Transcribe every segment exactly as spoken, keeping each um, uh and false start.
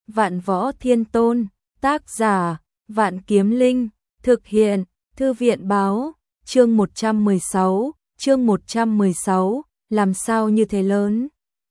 Vạn Võ Thiên Tôn, tác giả, Vạn Kiếm Linh, thực hiện, Thư viện báo, chương một trăm mười sáu, chương một trăm mười sáu, làm sao như thế lớn.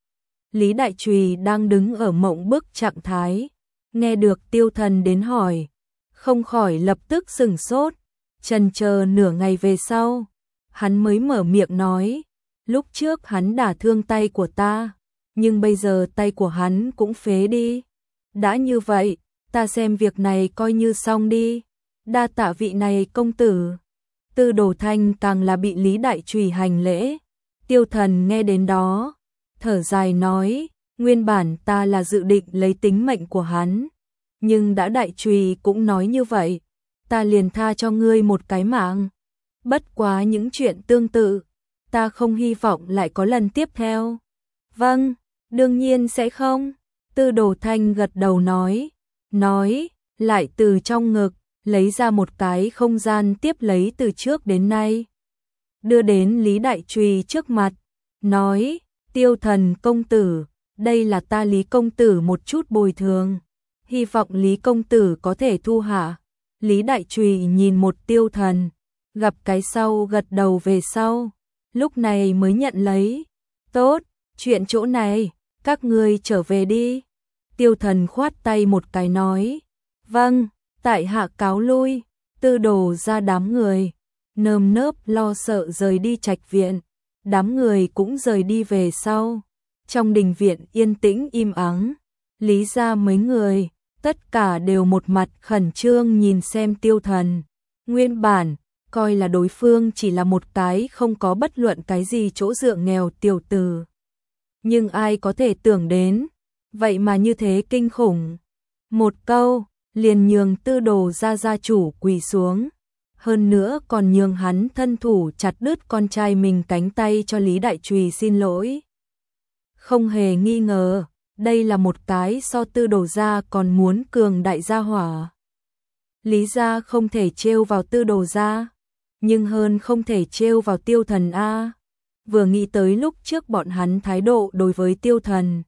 Lý Đại Trùy đang đứng ở mộng bức trạng thái, nghe được Tiêu Thần đến hỏi, không khỏi lập tức sửng sốt, chần chờ nửa ngày về sau, hắn mới mở miệng nói, lúc trước hắn đả thương tay của ta, nhưng bây giờ tay của hắn cũng phế đi. Đã như vậy, ta xem việc này coi như xong đi, đa tạ vị này công tử. Tư Đồ Thanh càng là bị Lý Đại Trùy hành lễ. Tiêu Thần nghe đến đó, thở dài nói, nguyên bản ta là dự định lấy tính mệnh của hắn, nhưng đã Đại Trùy cũng nói như vậy, ta liền tha cho ngươi một cái mạng. Bất quá những chuyện tương tự, ta không hy vọng lại có lần tiếp theo. Vâng, đương nhiên sẽ không. Tư Đồ Thanh gật đầu nói, nói, lại từ trong ngực, lấy ra một cái không gian tiếp lấy từ trước đến nay. Đưa đến Lý Đại Trùy trước mặt, nói, Tiêu Thần công tử, đây là ta Lý công tử một chút bồi thường, hy vọng Lý công tử có thể thu hạ. Lý Đại Trùy nhìn một Tiêu Thần, gặp cái sau gật đầu về sau, lúc này mới nhận lấy. Tốt, chuyện chỗ này, các ngươi trở về đi. Tiêu Thần khoát tay một cái nói, vâng, tại hạ cáo lui. Tư Đồ ra đám người, nơm nớp lo sợ rời đi trạch viện, đám người cũng rời đi về sau. Trong đình viện yên tĩnh im ắng, Lý ra mấy người, tất cả đều một mặt khẩn trương nhìn xem Tiêu Thần. Nguyên bản, coi là đối phương chỉ là một cái không có bất luận cái gì chỗ dựa nghèo tiểu tử. Nhưng ai có thể tưởng đến, vậy mà như thế kinh khủng. Một câu, liền nhường Tư Đồ gia gia chủ quỳ xuống. Hơn nữa còn nhường hắn thân thủ chặt đứt con trai mình cánh tay cho Lý Đại Trùy xin lỗi. Không hề nghi ngờ, đây là một cái so Tư Đồ gia còn muốn cường đại gia hỏa. Lý gia không thể trêu vào Tư Đồ gia, nhưng hơn không thể trêu vào Tiêu Thần a. Vừa nghĩ tới lúc trước bọn hắn thái độ đối với Tiêu Thần,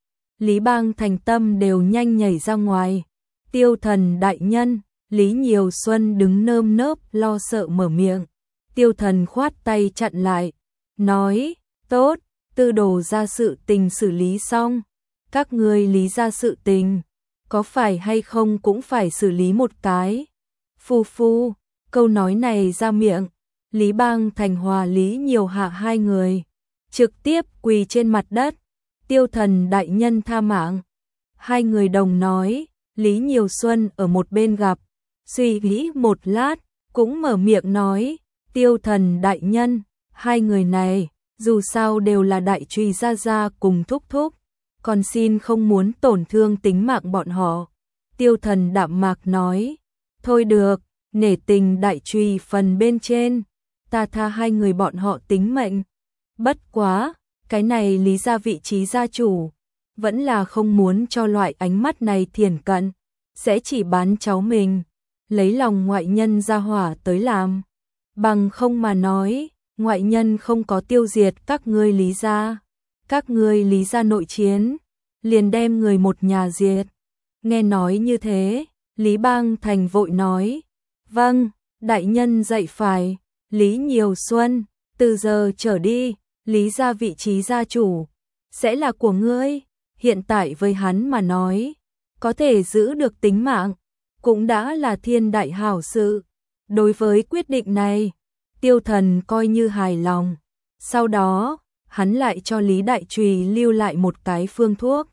Lý Bang thành tâm đều nhanh nhảy ra ngoài. Tiêu Thần đại nhân, Lý Nhiều Xuân đứng nơm nớp lo sợ mở miệng. Tiêu Thần khoát tay chặn lại, nói, tốt, Tư Đồ ra sự tình xử lý xong, các ngươi Lý ra sự tình, có phải hay không cũng phải xử lý một cái. Phu phu, câu nói này ra miệng, Lý Bang thành hòa Lý Nhiều hạ hai người, trực tiếp quỳ trên mặt đất. Tiêu Thần đại nhân tha mạng. Hai người đồng nói, Lý Nhiều Xuân ở một bên gặp, suy nghĩ một lát, cũng mở miệng nói, Tiêu Thần đại nhân, hai người này, dù sao đều là Đại Trùy gia gia cùng thúc thúc, còn xin không muốn tổn thương tính mạng bọn họ. Tiêu Thần đạm mạc nói, thôi được, nể tình Đại Trùy phần bên trên, ta tha hai người bọn họ tính mệnh. Bất quá, cái này Lý ra vị trí gia chủ, vẫn là không muốn cho loại ánh mắt này thiển cận, sẽ chỉ bán cháu mình, lấy lòng ngoại nhân gia hỏa tới làm. Bằng không mà nói, ngoại nhân không có tiêu diệt các ngươi Lý gia, các ngươi Lý gia nội chiến, liền đem người một nhà diệt. Nghe nói như thế, Lý Bang thành vội nói, vâng, đại nhân dạy phải. Lý Nhiều Xuân, từ giờ trở đi, Lý gia vị trí gia chủ sẽ là của ngươi. Hiện tại với hắn mà nói, có thể giữ được tính mạng, cũng đã là thiên đại hảo sự. Đối với quyết định này, Tiêu Thần coi như hài lòng. Sau đó, hắn lại cho Lý Đại Trùy lưu lại một cái phương thuốc,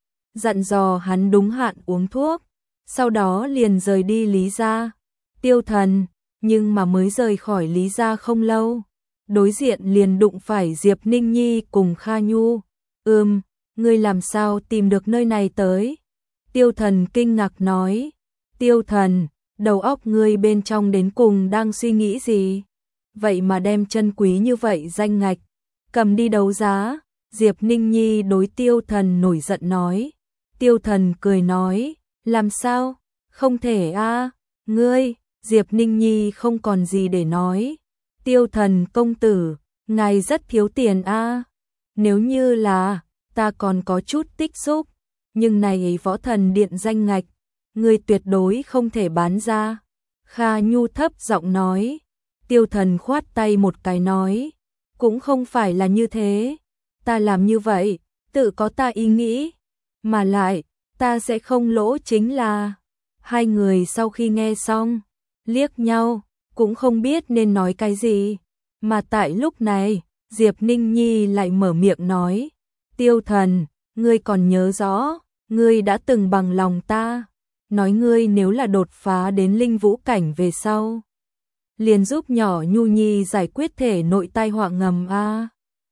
dặn dò hắn đúng hạn uống thuốc, sau đó liền rời đi Lý gia. Tiêu Thần, nhưng mà mới rời khỏi Lý gia không lâu, đối diện liền đụng phải Diệp Ninh Nhi cùng Kha Nhu. Ừm, ngươi làm sao tìm được nơi này tới? Tiêu Thần kinh ngạc nói, Tiêu Thần, đầu óc ngươi bên trong đến cùng đang suy nghĩ gì? Vậy mà đem chân quý như vậy danh ngạch, cầm đi đấu giá. Diệp Ninh Nhi đối Tiêu Thần nổi giận nói. Tiêu Thần cười nói, làm sao? Không thể a, ngươi. Diệp Ninh Nhi không còn gì để nói. Tiêu Thần công tử, ngài rất thiếu tiền a. Nếu như là, ta còn có chút tích xúc, nhưng này võ thần điện danh ngạch, ngươi tuyệt đối không thể bán ra. Kha Nhu thấp giọng nói. Tiêu Thần khoát tay một cái nói, cũng không phải là như thế, ta làm như vậy, tự có ta ý nghĩ, mà lại, ta sẽ không lỗ chính là. Hai người sau khi nghe xong, liếc nhau, cũng không biết nên nói cái gì, mà tại lúc này, Diệp Ninh Nhi lại mở miệng nói, Tiêu Thần, ngươi còn nhớ rõ, ngươi đã từng bằng lòng ta, nói ngươi nếu là đột phá đến linh vũ cảnh về sau, liền giúp nhỏ Nhu Nhi giải quyết thể nội tai họa ngầm a.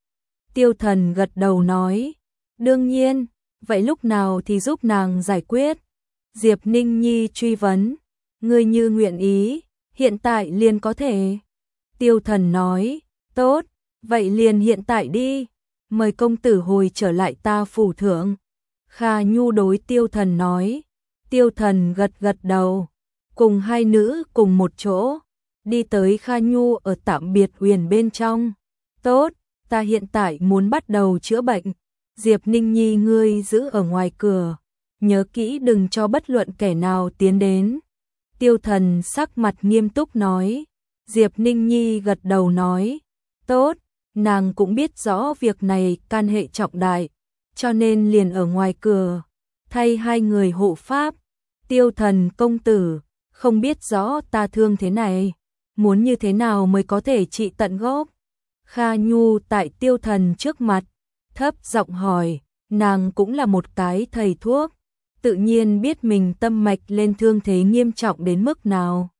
Tiêu Thần gật đầu nói, đương nhiên, vậy lúc nào thì giúp nàng giải quyết? Diệp Ninh Nhi truy vấn, ngươi như nguyện ý, hiện tại liền có thể. Tiêu Thần nói, tốt, vậy liền hiện tại đi, mời công tử hồi trở lại ta phủ thượng. Kha Nhu đối Tiêu Thần nói. Tiêu Thần gật gật đầu, cùng hai nữ cùng một chỗ, đi tới Kha Nhu ở tạm biệt huyền bên trong. Tốt, ta hiện tại muốn bắt đầu chữa bệnh. Diệp Ninh Nhi ngươi giữ ở ngoài cửa, nhớ kỹ đừng cho bất luận kẻ nào tiến đến. Tiêu Thần sắc mặt nghiêm túc nói. Diệp Ninh Nhi gật đầu nói, tốt, nàng cũng biết rõ việc này can hệ trọng đại, cho nên liền ở ngoài cửa, thay hai người hộ pháp. Tiêu Thần công tử, không biết rõ ta thương thế này, muốn như thế nào mới có thể trị tận gốc? Kha Nhu tại Tiêu Thần trước mặt, thấp giọng hỏi, nàng cũng là một cái thầy thuốc, tự nhiên biết mình tâm mạch lên thương thế nghiêm trọng đến mức nào.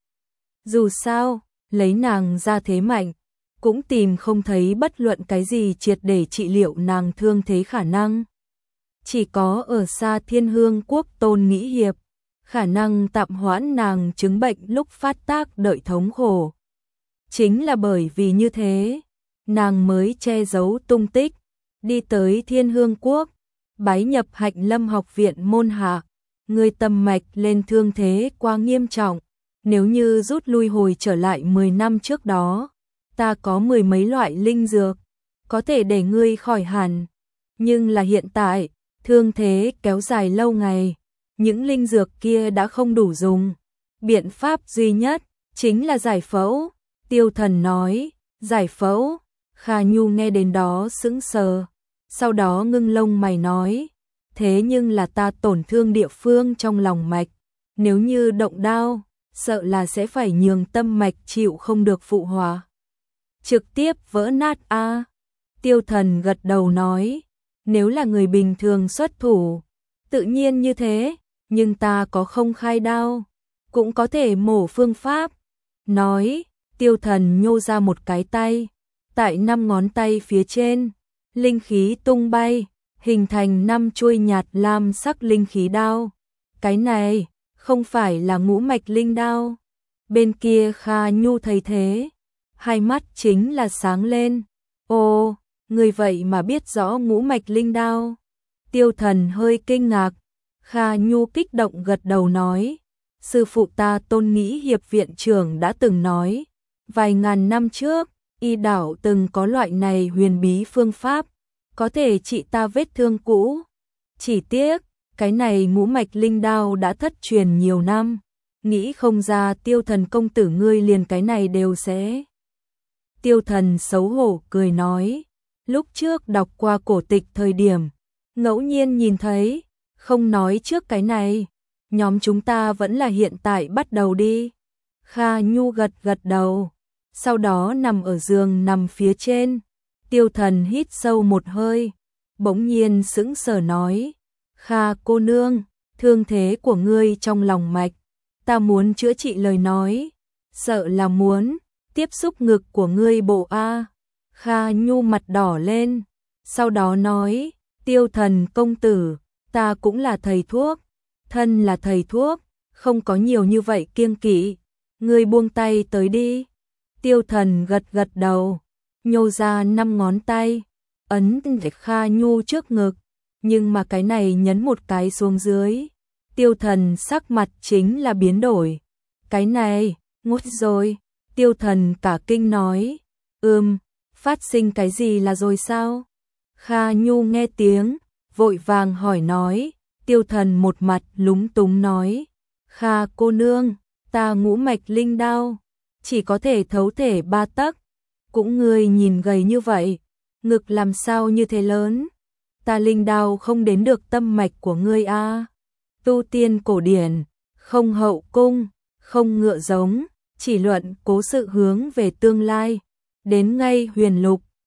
Dù sao, lấy nàng ra thế mạnh, cũng tìm không thấy bất luận cái gì triệt để trị liệu nàng thương thế khả năng. Chỉ có ở xa Thiên Hương Quốc Tôn Nghĩ Hiệp, khả năng tạm hoãn nàng chứng bệnh lúc phát tác đợi thống khổ. Chính là bởi vì như thế, nàng mới che giấu tung tích, đi tới Thiên Hương Quốc, bái nhập Hạnh Lâm học viện môn hạ. Người tâm mạch lên thương thế quá nghiêm trọng, nếu như rút lui hồi trở lại mười năm trước đó, ta có mười mấy loại linh dược, có thể để ngươi khỏi hẳn. Nhưng là hiện tại, thương thế kéo dài lâu ngày, những linh dược kia đã không đủ dùng. Biện pháp duy nhất, chính là giải phẫu. Tiêu Thần nói, giải phẫu. Kha Nhu nghe đến đó sững sờ, sau đó ngưng lông mày nói, thế nhưng là ta tổn thương địa phương trong lòng mạch, nếu như động đao, sợ là sẽ phải nhường tâm mạch chịu không được phụ hòa, trực tiếp vỡ nát a. Tiêu Thần gật đầu nói, nếu là người bình thường xuất thủ, tự nhiên như thế, nhưng ta có không khai đao, cũng có thể mổ phương pháp. Nói, Tiêu Thần nhô ra một cái tay, tại năm ngón tay phía trên, linh khí tung bay, hình thành năm chuôi nhạt lam sắc linh khí đao. Cái này, không phải là ngũ mạch linh đao. Bên kia Kha Nhu thấy thế, hai mắt chính là sáng lên. Ồ, người vậy mà biết rõ ngũ mạch linh đao. Tiêu Thần hơi kinh ngạc. Kha Nhu kích động gật đầu nói, sư phụ ta Tôn Nghĩ Hiệp viện trưởng đã từng nói, vài ngàn năm trước, y đảo từng có loại này huyền bí phương pháp, có thể trị ta vết thương cũ. Chỉ tiếc, cái này ngũ mạch linh đao đã thất truyền nhiều năm, nghĩ không ra Tiêu Thần công tử ngươi liền cái này đều sẽ. Tiêu Thần xấu hổ cười nói, lúc trước đọc qua cổ tịch thời điểm, ngẫu nhiên nhìn thấy, không nói trước cái này, nhóm chúng ta vẫn là hiện tại bắt đầu đi. Kha Nhu gật gật đầu, sau đó nằm ở giường nằm phía trên. Tiêu Thần hít sâu một hơi, bỗng nhiên sững sờ nói, Kha cô nương, thương thế của ngươi trong lòng mạch, ta muốn chữa trị lời nói, sợ là muốn tiếp xúc ngực của ngươi bộ a. Kha Nhu mặt đỏ lên, sau đó nói, Tiêu Thần công tử, ta cũng là thầy thuốc, thân là thầy thuốc, không có nhiều như vậy kiêng kỵ, ngươi buông tay tới đi. Tiêu Thần gật gật đầu, nhô ra năm ngón tay, ấn Kha Nhu trước ngực, nhưng mà cái này nhấn một cái xuống dưới. Tiêu Thần sắc mặt chính là biến đổi. Cái này, ngút rồi. Tiêu Thần cả kinh nói, ừm, phát sinh cái gì là rồi sao? Kha Nhu nghe tiếng, vội vàng hỏi nói, Tiêu Thần một mặt lúng túng nói, Kha cô nương, ta ngũ mạch linh đao, chỉ có thể thấu thể ba tấc, cũng ngươi nhìn gầy như vậy, ngực làm sao như thế lớn, ta linh đao không đến được tâm mạch của ngươi a. Tu tiên cổ điển, không hậu cung, không ngựa giống, chỉ luận cố sự hướng về tương lai, đến ngay huyền lục,